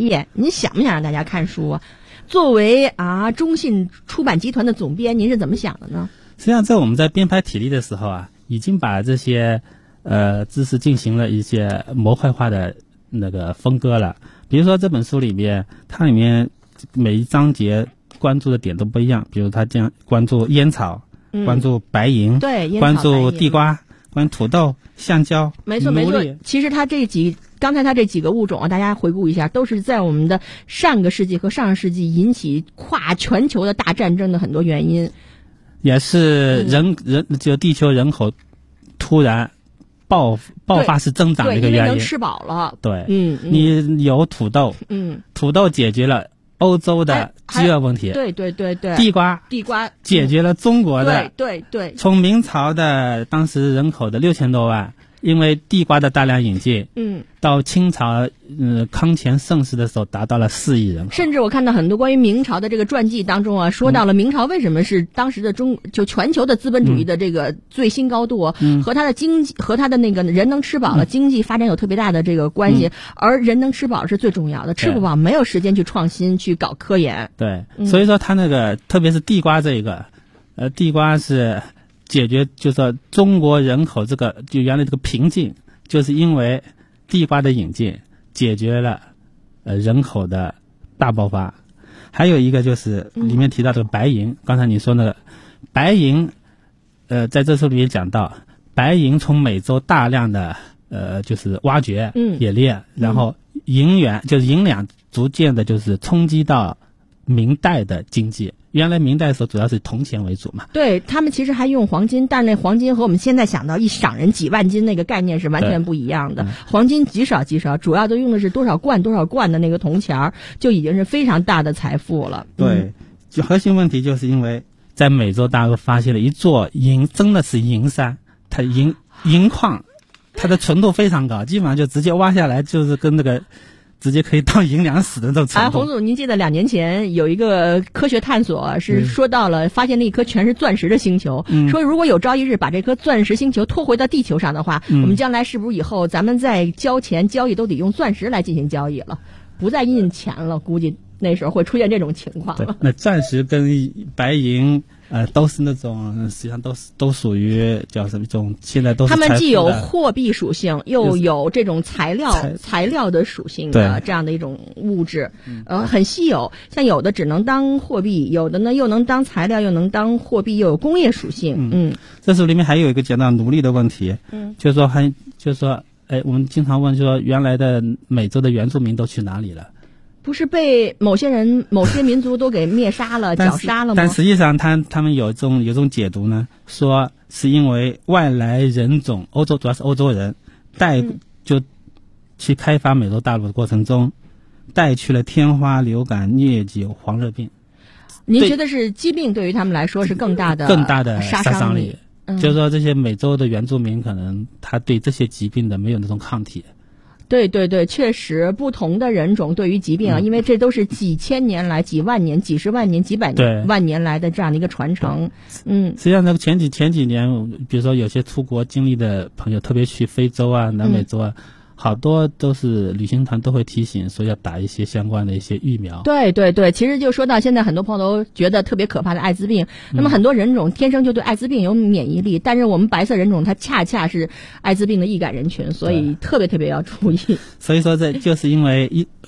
页，您想不想让大家看书啊？作为中信出版集团的总编，您是怎么想的呢？ 实际上在我们在编排体例的时候已经把这些知识进行了一些模块化的那个分割了。比如说这本书里面，它里面每一章节关注的点都不一样，比如它将关注烟草，关注白银， 对， 关注地瓜，关注土豆、橡胶， 没错。其实它刚才它这几个物种大家回顾一下，都是在我们的上个世纪和上世纪引起跨全球的大战争的很多原因， 也是就地球人口突然爆发式增长的一个原因。 因为能吃饱了。 对，你有土豆，土豆解决了欧洲的饥饿问题， 对， 地瓜解决了中国的， 对， 从明朝的当时人口的6000多万，因为地瓜的大量引进，到清朝康乾盛世的时候达到了4亿人口。 甚至我看到很多关于明朝的这个传记当中说到了明朝为什么是当时的就全球的资本主义的这个最新高度，和它的经济和它的那个人能吃饱了，经济发展有特别大的这个关系，而人能吃饱是最重要的，吃不饱没有时间去创新去搞科研。 对，所以说它那个特别是地瓜这一个，地瓜是解决就是说中国人口就原来这个瓶颈，就是因为地瓜的引进解决了人口的大爆发。还有一个就是里面提到这个白银，刚才你说那个白银，在这书里面讲到，白银从美洲大量的就是挖掘冶炼，然后银两逐渐的就是冲击到明代的经济。原来明代的时候主要是铜钱为主嘛， 对，他们其实还用黄金，但是那黄金和我们现在想到一赏人几万斤那个概念是完全不一样的。黄金极少，主要都用的是多少罐的那个铜钱，就已经是非常大的财富了。 对，就核心问题就是因为在美洲大陆发现了一座真的是银山，它银矿，它的纯度非常高，基本上就直接挖下来就是跟那个直接可以当银两死的这种程度。 洪总，您记得2年前有一个科学探索是说到了发现了一颗全是钻石的星球，说如果有朝一日把这颗钻石星球拖回到地球上的话，我们将来是不是以后咱们在交钱交易都得用钻石来进行交易了，不再印钱了，估计那时候会出现这种情况了。 那钻石跟白银都是那种实际上都属于叫什么一种，现在都是它们既有货币属性，又有这种材料的属性的这样的一种物质，很稀有。像有的只能当货币，有的呢又能当材料，又能当货币，又有工业属性。 这书里面还有一个讲到奴隶的问题，就是说我们经常问说原来的美洲的原住民都去哪里了？ 不是被某些民族都给灭杀了、绞杀了吗？ 但实际上他们有种解读呢，说是因为外来人种，主要是欧洲人就去开发美洲大陆的过程中，带去了天花、流感、疟疾、黄热病。 您觉得是疾病对于他们来说是更大的杀伤力？ 就是说这些美洲的原住民可能他对这些疾病的没有那种抗体。 对，确实不同的人种对于疾病因为这都是几千年来、几万年、几十万年、几百万年来的这样的一个传承。 实际上，前几年，比如说有些出国经历的朋友，特别去非洲南美洲好多都是旅行团都会提醒说要打一些相关的一些疫苗。 对，其实就说到现在，很多朋友都觉得特别可怕的艾滋病。那么很多人种天生就对艾滋病有免疫力，但是我们白色人种它恰恰是艾滋病的易感人群，所以特别要注意。 所以说这就是因为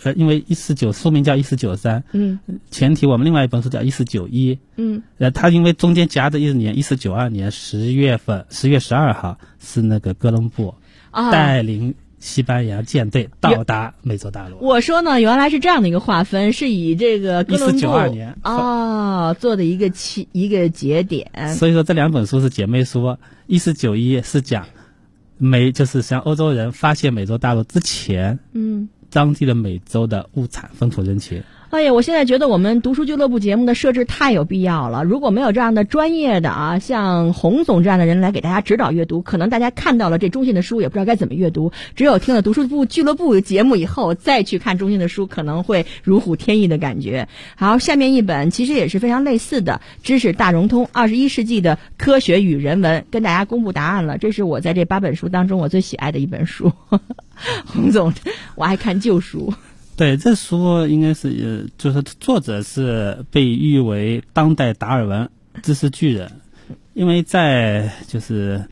149书名叫1493，前提我们另外一本书叫1491，它因为中间夹着一年1492年10月12号是那个哥伦布带领西班牙舰队到达美洲大陆。我说呢，原来是这样的一个划分，是以这个哥伦布 1492年做的一个节点。 所以说这两本书是姐妹书，1491是讲就是像欧洲人发现美洲大陆之前，当地的美洲的物产风土人情。 哎呀，我现在觉得我们读书俱乐部节目的设置太有必要了。如果没有这样的专业的像洪总这样的人来给大家指导阅读，可能大家看到了这中信的书也不知道该怎么阅读。只有听了读书俱乐部节目以后，再去看中信的书，可能会如虎添翼的感觉。好，下面一本其实也是非常类似的知识大融通21世纪的科学与人文，跟大家公布答案了。这是我在这8本书当中我最喜爱的一本书。洪总，我爱看旧书。 对，这书应该是就是作者是被誉为当代达尔文知识巨人，因为就是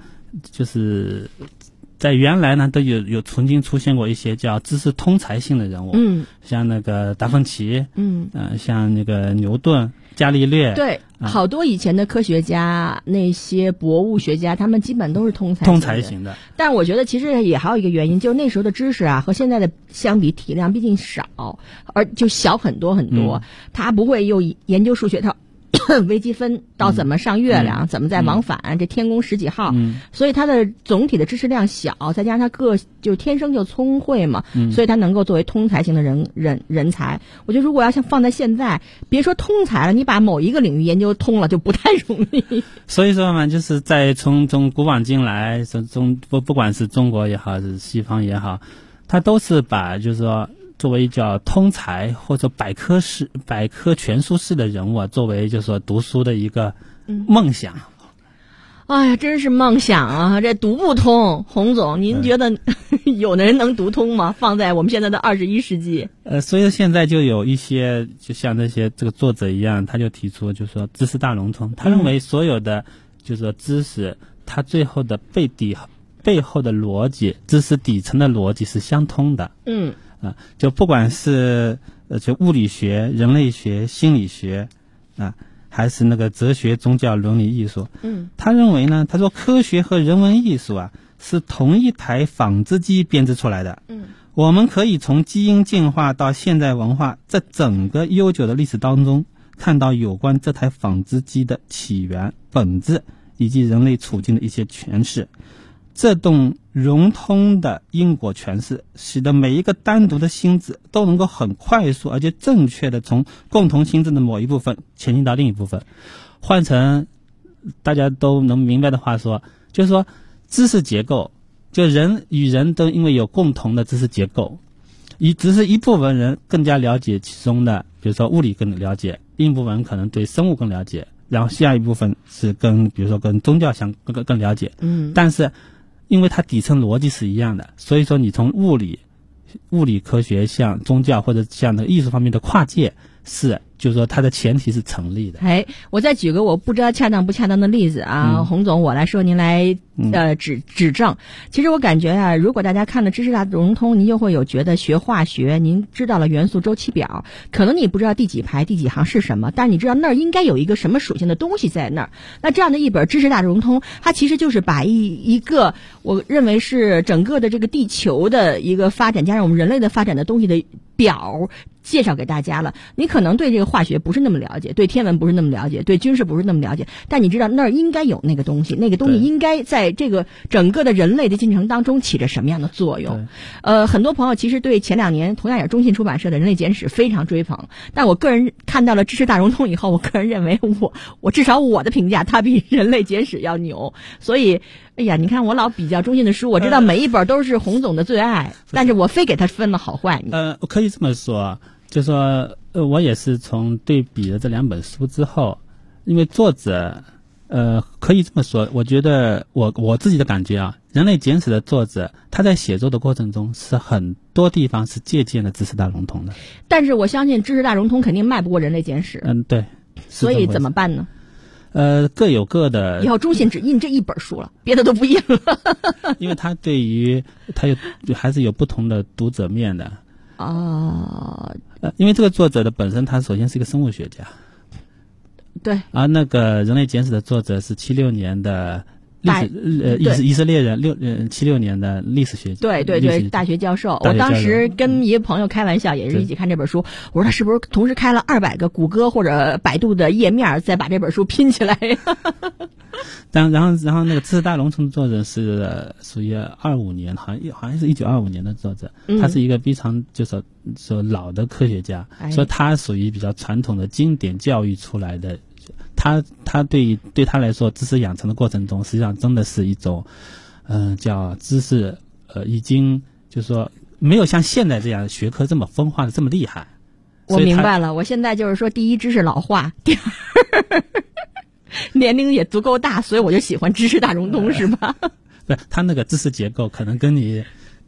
在原来呢都有曾经出现过一些叫知识通才性的人物，像那个达芬奇，像那个牛顿、伽利略， 对，好多以前的科学家、那些博物学家，他们基本都是通才型的。 但我觉得其实也还有一个原因，就是那时候的知识啊和现在的相比，体量毕竟少，而就小很多很多。他不会又研究数学，他微积分到怎么上月亮，怎么再往返，这天宫十几号，所以他的总体的知识量小，再加上他就天生就聪慧嘛，所以他能够作为通才型的人才。我觉得如果要像放在现在，别说通才了，你把某一个领域研究通了就不太容易。 所以说嘛，就是在从古往今来，不管是中国也好，是西方也好，他都是把就是说作为叫通才或者百科全书式的人物，作为就是说读书的一个梦想。 哎呀，真是梦想啊！这读不通，洪总，您觉得有的人能读通吗？放在我们现在的21世纪。 所以现在就有一些就像这个作者一样，他就提出就是说知识大融通，他认为所有的就是说知识，它最后的背后的逻辑，知识底层的逻辑是相通的。就不管是就物理学、人类学、心理学还是那个哲学、宗教、伦理、艺术，他认为呢，他说科学和人文艺术是同一台纺织机编织出来的。我们可以从基因进化到现代文化这整个悠久的历史当中，看到有关这台纺织机的起源、本质以及人类处境的一些诠释。这种融通的因果诠释，使得每一个单独的心智都能够很快速而且正确的从共同心智的某一部分前进到另一部分。换成大家都能明白的话说，就是说知识结构，就人与人都因为有共同的知识结构，只是一部分人更加了解其中的，比如说物理更了解，另一部分人可能对生物更了解，然后下一部分是比如说跟宗教更了解。但是因为它底层逻辑是一样的，所以说你从物理科学向宗教或者向那个艺术方面的跨界，就是说它的前提是成立的。 我再举个我不知道恰当不恰当的例子啊，洪总，我来说，您来指正。其实我感觉如果大家看了知识大融通，您就会有觉得学化学，您知道了元素周期表，可能你不知道第几排第几行是什么，但是你知道那儿应该有一个什么属性的东西在那儿。那这样的一本知识大融通，它其实就是把一个我认为是整个的这个地球的一个发展加上我们人类的发展的东西的表介绍给大家了。你可能对这个化学不是那么了解，对天文不是那么了解，对军事不是那么了解，但你知道那儿应该有那个东西，那个东西应该在这个整个的人类的进程当中起着什么样的作用。很多朋友其实对前2年同样也是中信出版社的《人类简史》非常追捧，但我个人看到了知识大融通以后，我个人认为我至少我的评价它比《人类简史》要牛。所以哎呀，你看我老比较中信的书，我知道每一本都是洪总的最爱，但是我非给他分了好坏。 我可以这么说，就说我也是从对比了这2本书之后，因为作者可以这么说，我觉得我自己的感觉《人类简史》的作者他在写作的过程中是很多地方是借鉴了知识大融通的，但是我相信知识大融通肯定卖不过《人类简史》。 对。 所以怎么办呢？ 各有各的。 以后中信只印这一本书了，别的都不印了。 因为他还是有不同的读者面的。因为这个作者的本身他首先是一个生物学家。 对。 而那个《人类简史》的作者是76年的以色列人76年的历史学家。 对，大学教授。我当时跟一个朋友开玩笑，也是一起看这本书，我说他是不是同时开了200个谷歌或者百度的页面，再把这本书拼起来。 然后那个知识大融通的作者是属于25年，好像是1925年的作者，他是一个非常就是说老的科学家，所以他属于比较传统的经典教育出来的。他对他来说，知识养成的过程中，实际上真的是一种，叫知识，已经就是说没有像现在这样学科这么分化的这么厉害。 我明白了，我现在就是说，第一，知识老化，第二，年龄也足够大，所以我就喜欢知识大融通，是吧？ 不，他那个知识结构可能跟你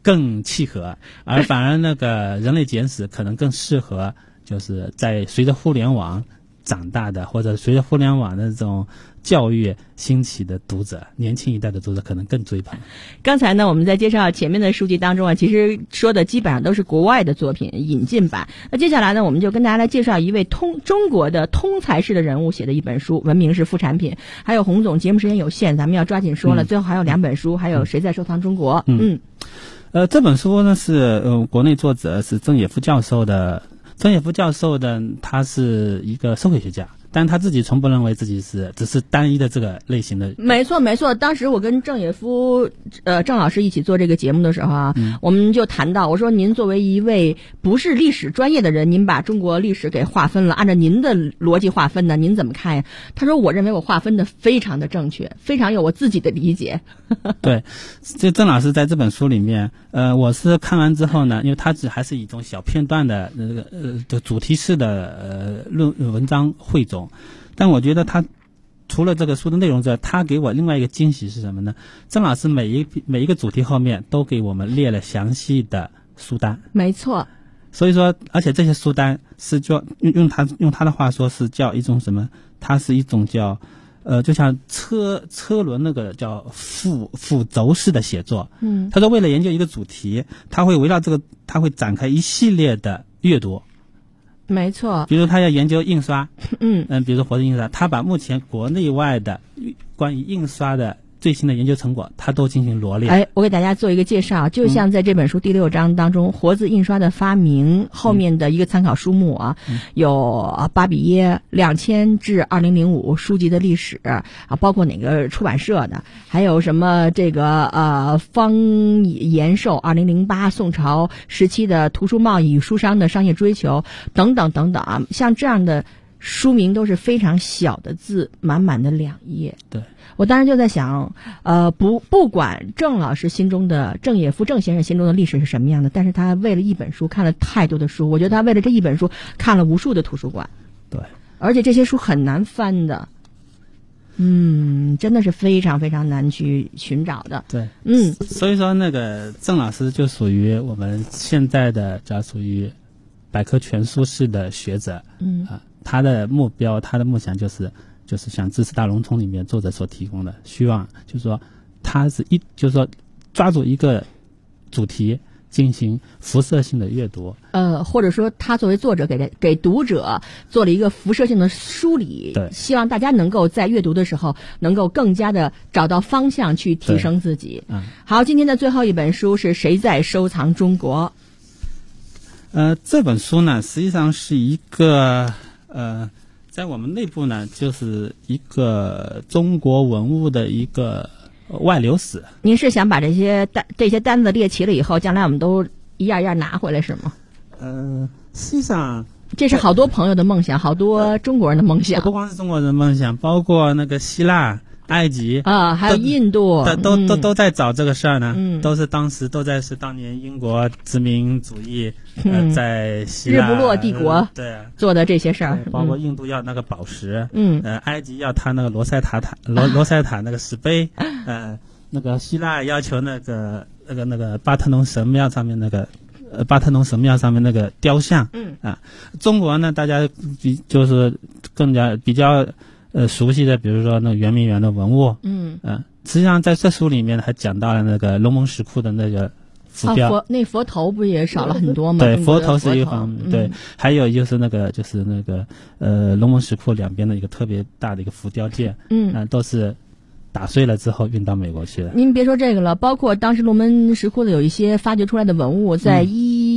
更契合，而反而那个人类简史可能更适合就是在随着互联网长大的，或者随着互联网的这种教育兴起的读者，年轻一代的读者可能更追捧。 刚才呢，我们在介绍前面的书籍当中啊，其实说的基本上都是国外的作品引进版。那接下来呢，我们就跟大家来介绍一位中国的通才式的人物写的一本书，文明是副产品。还有洪总，节目时间有限，咱们要抓紧说了。最后还有2本书，还有谁在收藏中国？ 这本书呢是国内作者是郑也夫教授的。郑也夫教授的他是一个社会学家，但他自己从不认为自己只是单一的这个类型的。 没错没错，当时我跟郑也夫郑老师一起做这个节目的时候啊，我们就谈到，我说您作为一位不是历史专业的人，您把中国历史给划分了，按照您的逻辑划分呢，您怎么看呀？他说我认为我划分的非常的正确，非常有我自己的理解。 对，这郑老师在这本书里面，我是看完之后呢，因为他还是以一种小片段的主题式的文章汇总，但我觉得他除了这个书的内容之外，他给我另外一个惊喜是什么呢？郑老师每一个主题后面都给我们列了详细的书单。没错。所以说，而且这些书单是用他的话说是叫一种什么？它是一种叫就像车轮那个叫辅轴式的写作。他说为了研究一个主题，他会围绕这个，他会展开一系列的阅读。没错，比如他要研究印刷，比如说活字印刷，他把目前国内外的关于印刷的最新的研究成果，他都进行罗列。我给大家做一个介绍，就像在这本书第6章当中，活字印刷的发明后面的一个参考书目啊，有巴比耶2000至2005书籍的历史啊，包括哪个出版社的，还有什么这个方延寿2008宋朝时期的图书贸易与书商的商业追求等等等等啊，像这样的书名都是非常小的字，满满的2页。对，我当时就在想，不管郑老师心中的郑也夫郑先生心中的历史是什么样的，但是他为了一本书看了太多的书，我觉得他为了这一本书看了无数的图书馆。对，而且这些书很难翻的。真的是非常非常难去寻找的。对，所以说那个郑老师就属于我们现在的叫属于百科全书式的学者。他的目标，他的梦想就是像知识大笼统里面作者所提供的，希望就是说他是就是说抓住一个主题进行辐射性的阅读，或者说他作为作者给读者做了一个辐射性的梳理，对，希望大家能够在阅读的时候能够更加的找到方向去提升自己。好，今天的最后一本书是谁在收藏中国？这本书呢，实际上是一个在我们内部呢，就是一个中国文物的一个外流史。您是想把这些单子列齐了以后，将来我们都一样一样拿回来是吗？实际上这是好多朋友的梦想，好多中国人的梦想。不光是中国人的梦想，包括那个希腊、埃及还有印度，都在找这个事儿呢。都是当年英国殖民主义在希腊日不落帝国做的这些事儿，包括印度要那个宝石，埃及要他那个罗塞塔那个石碑，那个希腊要求那个巴特农神庙上面那个雕像。中国呢，大家就是更加比较熟悉的，比如说那个圆明园的文物。实际上在这书里面还讲到了那个龙门石窟的那个浮雕。那佛头不也少了很多吗？对，佛头是一方面。对，还有就是那个龙门石窟两边的一个特别大的一个浮雕件。都是打碎了之后运到美国去了。您别说这个了，包括当时龙门石窟的有一些发掘出来的文物，在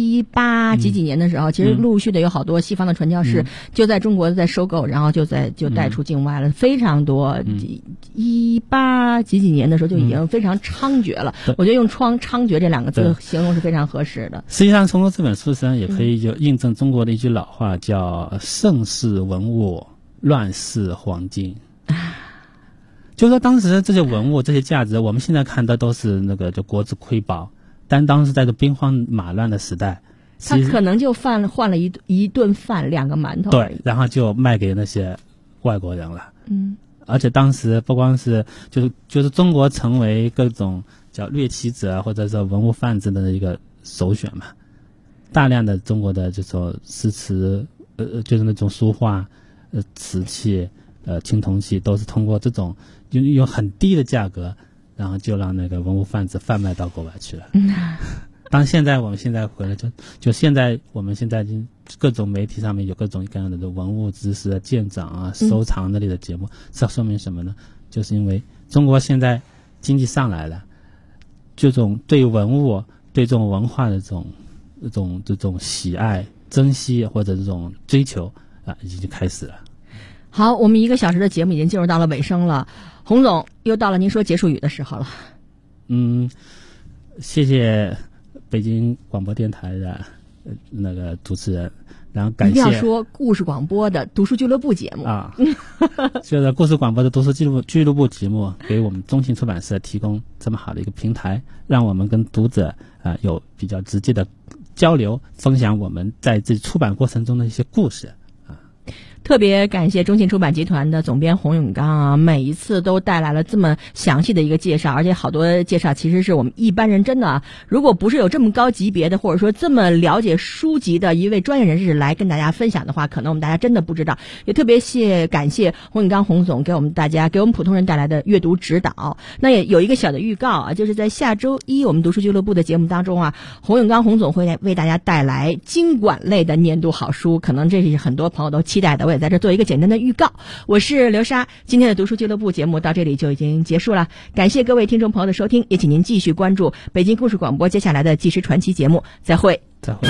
18几年的时候，其实陆续的有好多西方的传教士就在中国在收购，然后就带出境外了，非常多。18几年的时候就已经非常猖獗了。我觉得用猖獗这2个字形容是非常合适的。实际上通过这本书上也可以就印证中国的一句老话，叫盛世文物，乱世黄金。就是说当时这些文物这些价值，我们现在看的都是那个就国之瑰宝，但当时在这兵荒马乱的时代，他可能就换了一顿饭2个馒头。对，然后就卖给那些外国人了。而且当时不光是就是中国成为各种叫掠奇者或者说文物贩子的一个首选嘛。大量的中国的就说诗词，就是那种书画，瓷器，青铜器，都是通过这种用很低的价格，然后就让那个文物贩子贩卖到国外去了。当我们现在回来就现在我们现在已经各种媒体上面有各种各样的文物知识的鉴赏啊、收藏那类的节目，这说明什么呢？就是因为中国现在经济上来了，这种对文物、对这种文化的这种喜爱、珍惜或者这种追求啊，已经开始了。 好，我们1个小时的节目已经进入到了尾声了，洪总又到了您说结束语的时候了。 谢谢北京广播电台的那个主持人，然后感谢。一定要说故事广播的读书俱乐部节目啊，就是故事广播的读书俱乐部节目，给我们中信出版社提供这么好的一个平台，让我们跟读者有比较直接的交流，分享我们在这出版过程中的一些故事。 特别感谢中信出版集团的总编洪永刚啊，每一次都带来了这么详细的一个介绍，而且好多介绍其实是我们一般人真的如果不是有这么高级别的或者说这么了解书籍的一位专业人士来跟大家分享的话，可能我们大家真的不知道。也特别感谢洪永刚洪总给我们普通人带来的阅读指导。那也有一个小的预告啊，就是在下周一我们读书俱乐部的节目当中啊，洪永刚洪总会为大家带来经管类的年度好书，可能这是很多朋友都期待的，我也在这做一个简单的预告。我是刘莎，今天的读书俱乐部节目到这里就已经结束了，感谢各位听众朋友的收听，也请您继续关注北京故事广播接下来的纪实传奇节目。再会。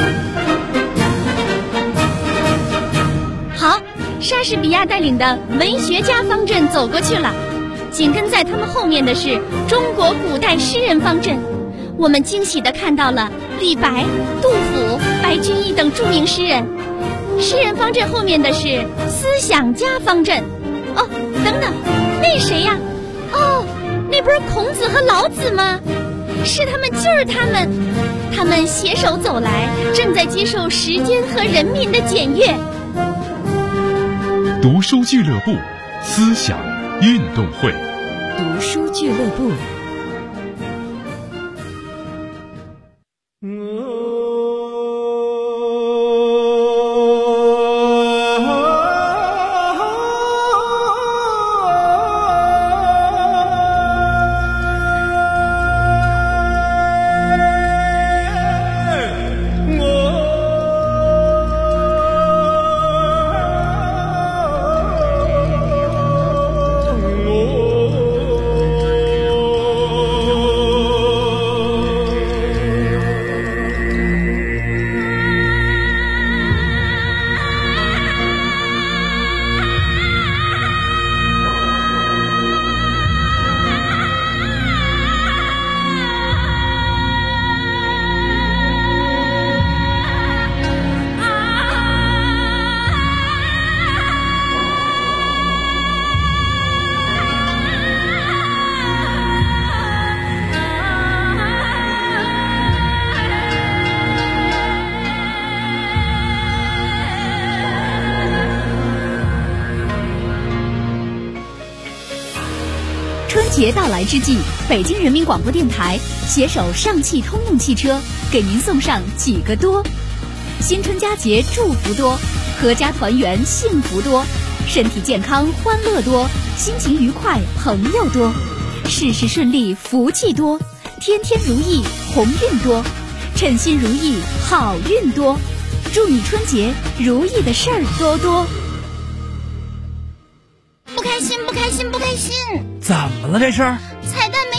好，莎士比亚带领的文学家方阵走过去了，紧跟在他们后面的是中国古代诗人方阵。我们惊喜地看到了李白、杜甫、白居易等著名诗人。诗人方阵后面的是思想家方阵。哦，等等，那谁呀？哦，那不是孔子和老子吗？是他们，就是他们，他们携手走来，正在接受时间和人民的检阅。 读书俱乐部，思想运动会。 读书俱乐部。 节到来之际，北京人民广播电台携手上汽通用汽车，给您送上几个多：新春佳节祝福多，阖家团圆幸福多，身体健康欢乐多，心情愉快朋友多，事事顺利福气多，天天如意鸿运多，称心如意好运多，祝你春节如意的事儿多多。不开心不开心不开心， 怎么了这是？ 彩蛋没